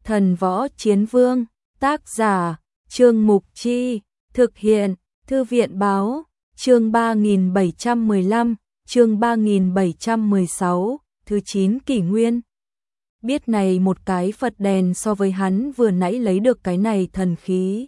Thần Võ Chiến Vương, tác giả, Trương Mục Chi, thực hiện, Thư viện Báo, chương 3715, chương 3716, thứ 9 kỷ nguyên. Biết này một cái Phật đèn so với hắn vừa nãy lấy được cái này thần khí.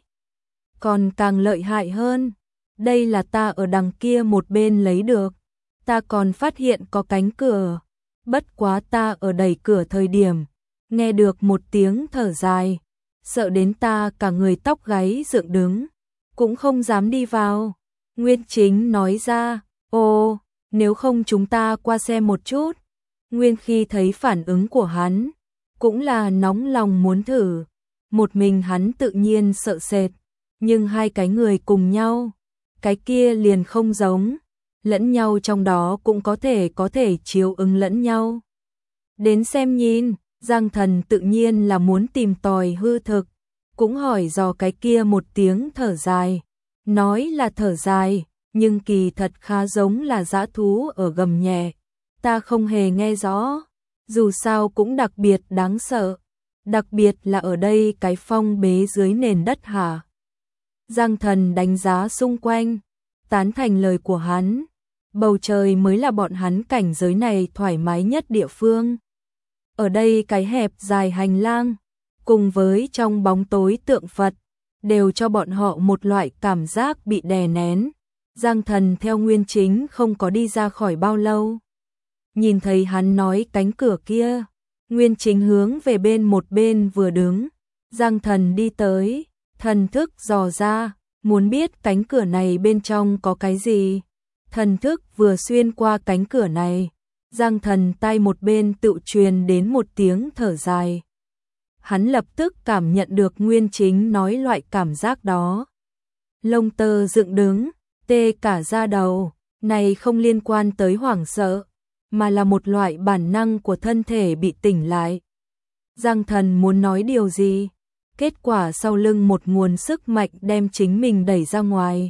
Còn càng lợi hại hơn, đây là ta ở đằng kia một bên lấy được, ta còn phát hiện có cánh cửa, bất quá ta ở đẩy cửa thời điểm, nghe được một tiếng thở dài, sợ đến ta cả người tóc gáy dựng đứng, cũng không dám đi vào. Nguyên Chính nói ra, ồ, nếu không chúng ta qua xem một chút. Nguyên khi thấy phản ứng của hắn, cũng là nóng lòng muốn thử, một mình hắn tự nhiên sợ sệt, nhưng hai cái người cùng nhau, cái kia liền không giống, lẫn nhau trong đó cũng có thể chiếu ứng lẫn nhau. Đến xem nhìn, Giang Thần tự nhiên là muốn tìm tòi hư thực, cũng hỏi dò cái kia một tiếng thở dài, nói là thở dài, nhưng kỳ thật khá giống là dã thú ở gầm nhẹ, ta không hề nghe rõ, dù sao cũng đặc biệt đáng sợ, đặc biệt là ở đây cái phong bế dưới nền đất hả. Giang Thần đánh giá xung quanh, tán thành lời của hắn, bầu trời mới là bọn hắn cảnh giới này thoải mái nhất địa phương. Ở đây cái hẹp dài hành lang, cùng với trong bóng tối tượng Phật, đều cho bọn họ một loại cảm giác bị đè nén. Giang Thần theo Nguyên Chính không có đi ra khỏi bao lâu. Nhìn thấy hắn nói cánh cửa kia, Nguyên Chính hướng về bên một bên vừa đứng. Giang Thần đi tới, thần thức dò ra, muốn biết cánh cửa này bên trong có cái gì. Thần thức vừa xuyên qua cánh cửa này, Giang Thần tay một bên tự truyền đến một tiếng thở dài. Hắn lập tức cảm nhận được Nguyên Chính nói loại cảm giác đó. Lông tơ dựng đứng, tê cả da đầu, này không liên quan tới hoảng sợ, mà là một loại bản năng của thân thể bị tỉnh lại. Giang Thần muốn nói điều gì, kết quả sau lưng một nguồn sức mạnh đem chính mình đẩy ra ngoài.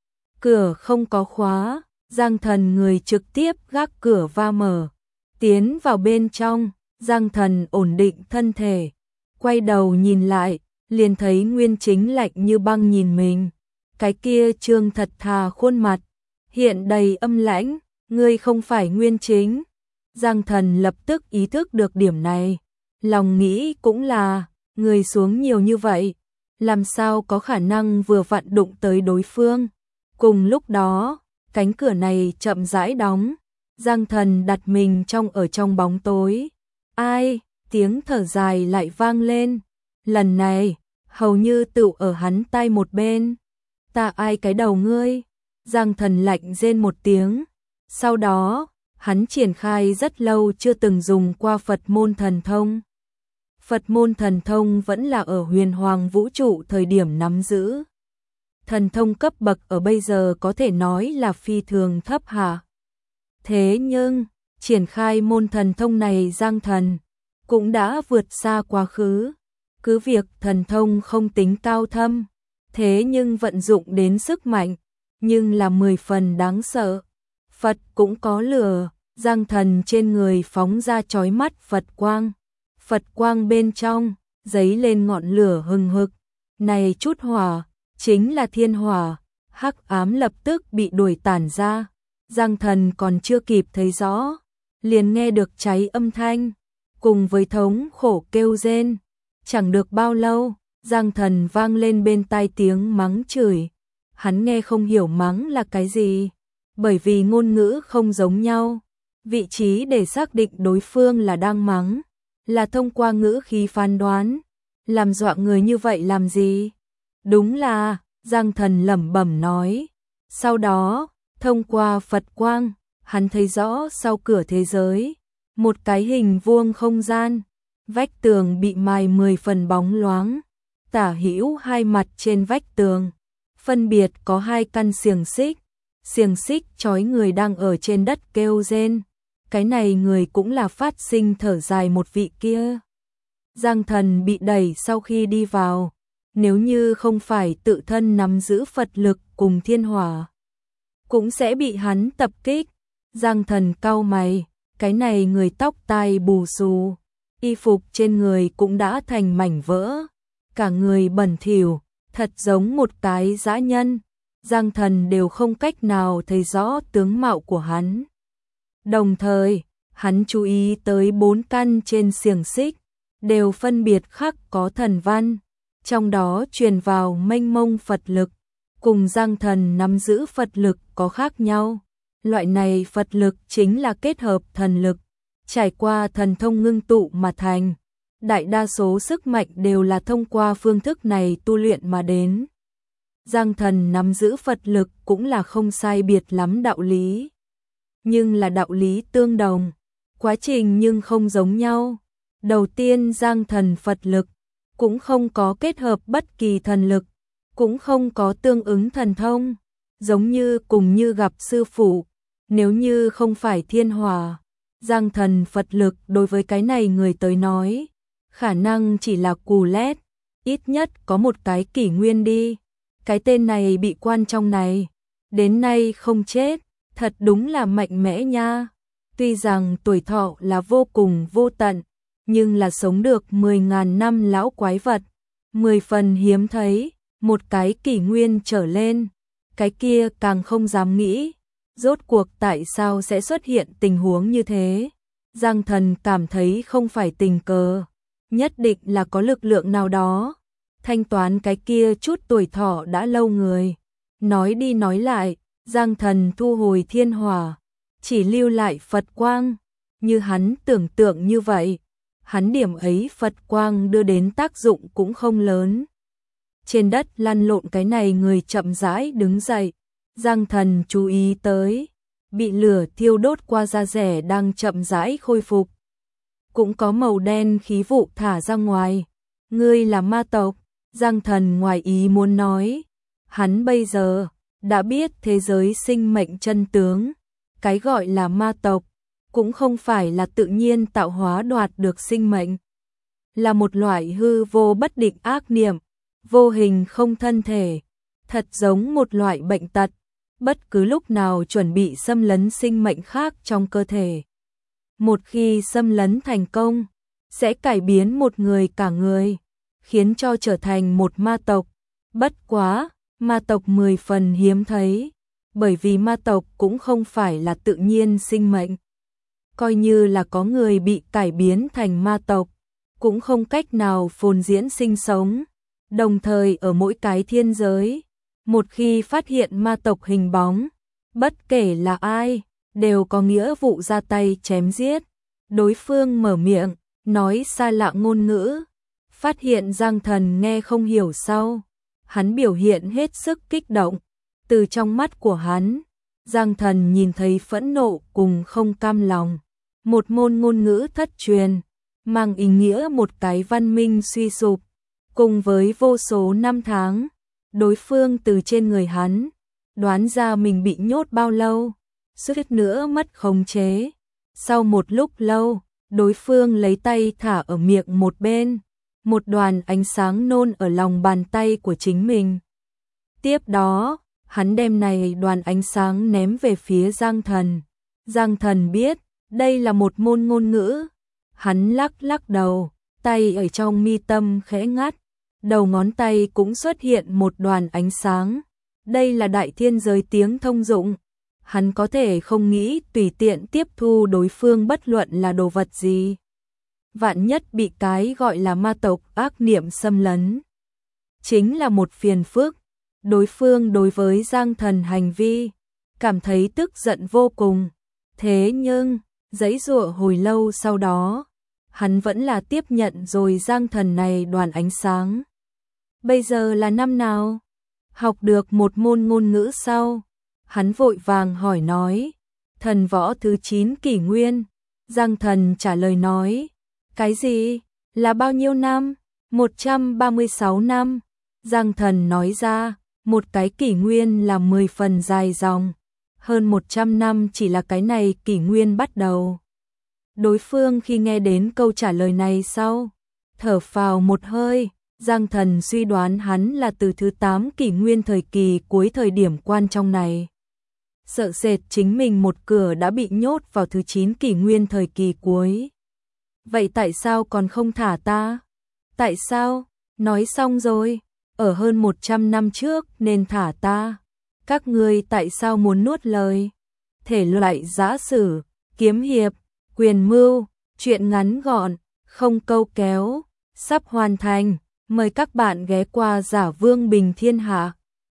Cửa không có khóa, Giang Thần người trực tiếp gác cửa va mở, tiến vào bên trong. Giang Thần ổn định thân thể, quay đầu nhìn lại, liền thấy Nguyên Chính lạnh như băng nhìn mình, cái kia trương thật thà khuôn mặt, hiện đầy âm lãnh, ngươi không phải Nguyên Chính. Giang Thần lập tức ý thức được điểm này, lòng nghĩ cũng là, người xuống nhiều như vậy, làm sao có khả năng vừa vặn đụng tới đối phương. Cùng lúc đó, cánh cửa này chậm rãi đóng, Giang Thần đặt mình ở trong bóng tối. Ai, tiếng thở dài lại vang lên, lần này, hầu như tựu ở hắn tai một bên. Ta ai cái đầu ngươi? Giang Thần lạnh rên một tiếng, sau đó, hắn triển khai rất lâu chưa từng dùng qua Phật môn thần thông. Phật môn thần thông vẫn là ở huyền hoàng vũ trụ thời điểm nắm giữ. Thần thông cấp bậc ở bây giờ có thể nói là phi thường thấp hạ. Thế nhưng, triển khai môn thần thông này Giang Thần cũng đã vượt xa quá khứ. Cứ việc thần thông không tính cao thâm, thế nhưng vận dụng đến sức mạnh, nhưng là 10 phần đáng sợ. Phật cũng có lửa, Giang Thần trên người phóng ra chói mắt Phật quang. Phật quang bên trong, giấy lên ngọn lửa hừng hực. Này chút hỏa, chính là thiên hỏa, hắc ám lập tức bị đuổi tản ra. Giang Thần còn chưa kịp thấy rõ, liền nghe được cháy âm thanh, cùng với thống khổ kêu rên. Chẳng được bao lâu, Giang Thần vang lên bên tai tiếng mắng chửi. Hắn nghe không hiểu mắng là cái gì, bởi vì ngôn ngữ không giống nhau. Vị trí để xác định đối phương là đang mắng, là thông qua ngữ khí phán đoán. Làm dọa người như vậy làm gì? Đúng là, Giang Thần lẩm bẩm nói. Sau đó, thông qua Phật quang, hắn thấy rõ sau cửa thế giới, một cái hình vuông không gian, vách tường bị mài 10 phần bóng loáng, tả hữu hai mặt trên vách tường, phân biệt có hai căn xiềng xích trói người đang ở trên đất kêu rên. Cái này người cũng là phát sinh thở dài một vị kia. Giang Thần bị đẩy sau khi đi vào, nếu như không phải tự thân nắm giữ Phật lực cùng thiên hỏa, cũng sẽ bị hắn tập kích. Giang Thần cau mày, cái này người tóc tai bù xù, y phục trên người cũng đã thành mảnh vỡ, cả người bẩn thỉu, thật giống một cái dã nhân. Giang Thần đều không cách nào thấy rõ tướng mạo của hắn. Đồng thời, hắn chú ý tới 4 căn trên xiềng xích, đều phân biệt khắc có thần văn, trong đó truyền vào mênh mông Phật lực, cùng Giang Thần nắm giữ Phật lực có khác nhau. Loại này Phật lực chính là kết hợp thần lực, trải qua thần thông ngưng tụ mà thành. Đại đa số sức mạnh đều là thông qua phương thức này tu luyện mà đến. Giang Thần nắm giữ Phật lực cũng là không sai biệt lắm đạo lý. Nhưng là đạo lý tương đồng, quá trình nhưng không giống nhau. Đầu tiên Giang Thần Phật lực cũng không có kết hợp bất kỳ thần lực, cũng không có tương ứng thần thông, giống như cùng như gặp sư phụ, nếu như không phải thiên hòa. Giang Thần Phật lực đối với cái này người tới nói, khả năng chỉ là cù lét, ít nhất có một cái kỷ nguyên đi. Cái tên này bị quan trong này, đến nay không chết, thật đúng là mạnh mẽ nha. Tuy rằng tuổi thọ là vô cùng vô tận, nhưng là sống được 10.000 năm lão quái vật, 10 phần hiếm thấy, một cái kỷ nguyên trở lên, cái kia càng không dám nghĩ. Rốt cuộc tại sao sẽ xuất hiện tình huống như thế? Giang Thần cảm thấy không phải tình cờ, nhất định là có lực lượng nào đó thanh toán cái kia chút tuổi thọ đã lâu người. Nói đi nói lại, Giang Thần thu hồi thiên hỏa, chỉ lưu lại Phật quang, như hắn tưởng tượng như vậy. Hắn điểm ấy Phật quang đưa đến tác dụng cũng không lớn. Trên đất lăn lộn cái này người chậm rãi đứng dậy. Giang Thần chú ý tới, bị lửa thiêu đốt qua da rẻ đang chậm rãi khôi phục. Cũng có màu đen khí vụ thả ra ngoài. Ngươi là ma tộc. Giang Thần ngoài ý muốn nói. Hắn bây giờ đã biết thế giới sinh mệnh chân tướng. Cái gọi là ma tộc cũng không phải là tự nhiên tạo hóa đoạt được sinh mệnh, là một loại hư vô bất định ác niệm, vô hình không thân thể, thật giống một loại bệnh tật, bất cứ lúc nào chuẩn bị xâm lấn sinh mệnh khác trong cơ thể. Một khi xâm lấn thành công, sẽ cải biến một người cả người, khiến cho trở thành một ma tộc. Bất quá, ma tộc 10 phần hiếm thấy, bởi vì ma tộc cũng không phải là tự nhiên sinh mệnh. Coi như là có người bị cải biến thành ma tộc, cũng không cách nào phồn diễn sinh sống. Đồng thời ở mỗi cái thiên giới, một khi phát hiện ma tộc hình bóng, bất kể là ai, đều có nghĩa vụ ra tay chém giết. Đối phương mở miệng, nói xa lạ ngôn ngữ, phát hiện Giang Thần nghe không hiểu sau. Hắn biểu hiện hết sức kích động, từ trong mắt của hắn, Giang Thần nhìn thấy phẫn nộ cùng không cam lòng. Một môn ngôn ngữ thất truyền, mang ý nghĩa một cái văn minh suy sụp, cùng với vô số năm tháng, đối phương từ trên người hắn, đoán ra mình bị nhốt bao lâu, suýt nữa mất khống chế. Sau một lúc lâu, đối phương lấy tay thả ở miệng một bên, một đoàn ánh sáng nôn ở lòng bàn tay của chính mình. Tiếp đó, hắn đem này đoàn ánh sáng ném về phía Giang Thần. Giang Thần biết, đây là một môn ngôn ngữ. Hắn lắc lắc đầu, tay ở trong mi tâm khẽ ngắt, đầu ngón tay cũng xuất hiện một đoàn ánh sáng. Đây là đại thiên giới tiếng thông dụng. Hắn có thể không nghĩ tùy tiện tiếp thu đối phương bất luận là đồ vật gì. Vạn nhất bị cái gọi là ma tộc ác niệm xâm lấn, chính là một phiền phức. Đối phương đối với Giang Thần hành vi, cảm thấy tức giận vô cùng. Thế nhưng, giãy giụa hồi lâu sau đó, hắn vẫn là tiếp nhận rồi Giang Thần này đoàn ánh sáng. Bây giờ là năm nào? Học được một môn ngôn ngữ sau, hắn vội vàng hỏi nói. Thần võ thứ 9 kỷ nguyên. Giang Thần trả lời nói. Cái gì? Là bao nhiêu năm? 136 năm. Giang Thần nói ra, một cái kỷ nguyên là 10 phần dài dòng. Hơn 100 năm chỉ là cái này kỷ nguyên bắt đầu. Đối phương khi nghe đến câu trả lời này sau, thở phào một hơi. Giang Thần suy đoán hắn là từ thứ 8 kỷ nguyên thời kỳ cuối thời điểm quan trọng này. Sợ sệt chính mình một cửa đã bị nhốt vào thứ 9 kỷ nguyên thời kỳ cuối. Vậy tại sao còn không thả ta? Tại sao? Nói xong rồi, ở hơn 100 năm trước nên thả ta. Các ngươi tại sao muốn nuốt lời? Thể loại giã sử, kiếm hiệp, quyền mưu, truyện ngắn gọn, không câu kéo, sắp hoàn thành. Mời các bạn ghé qua Giả Vương Bình Thiên Hạ.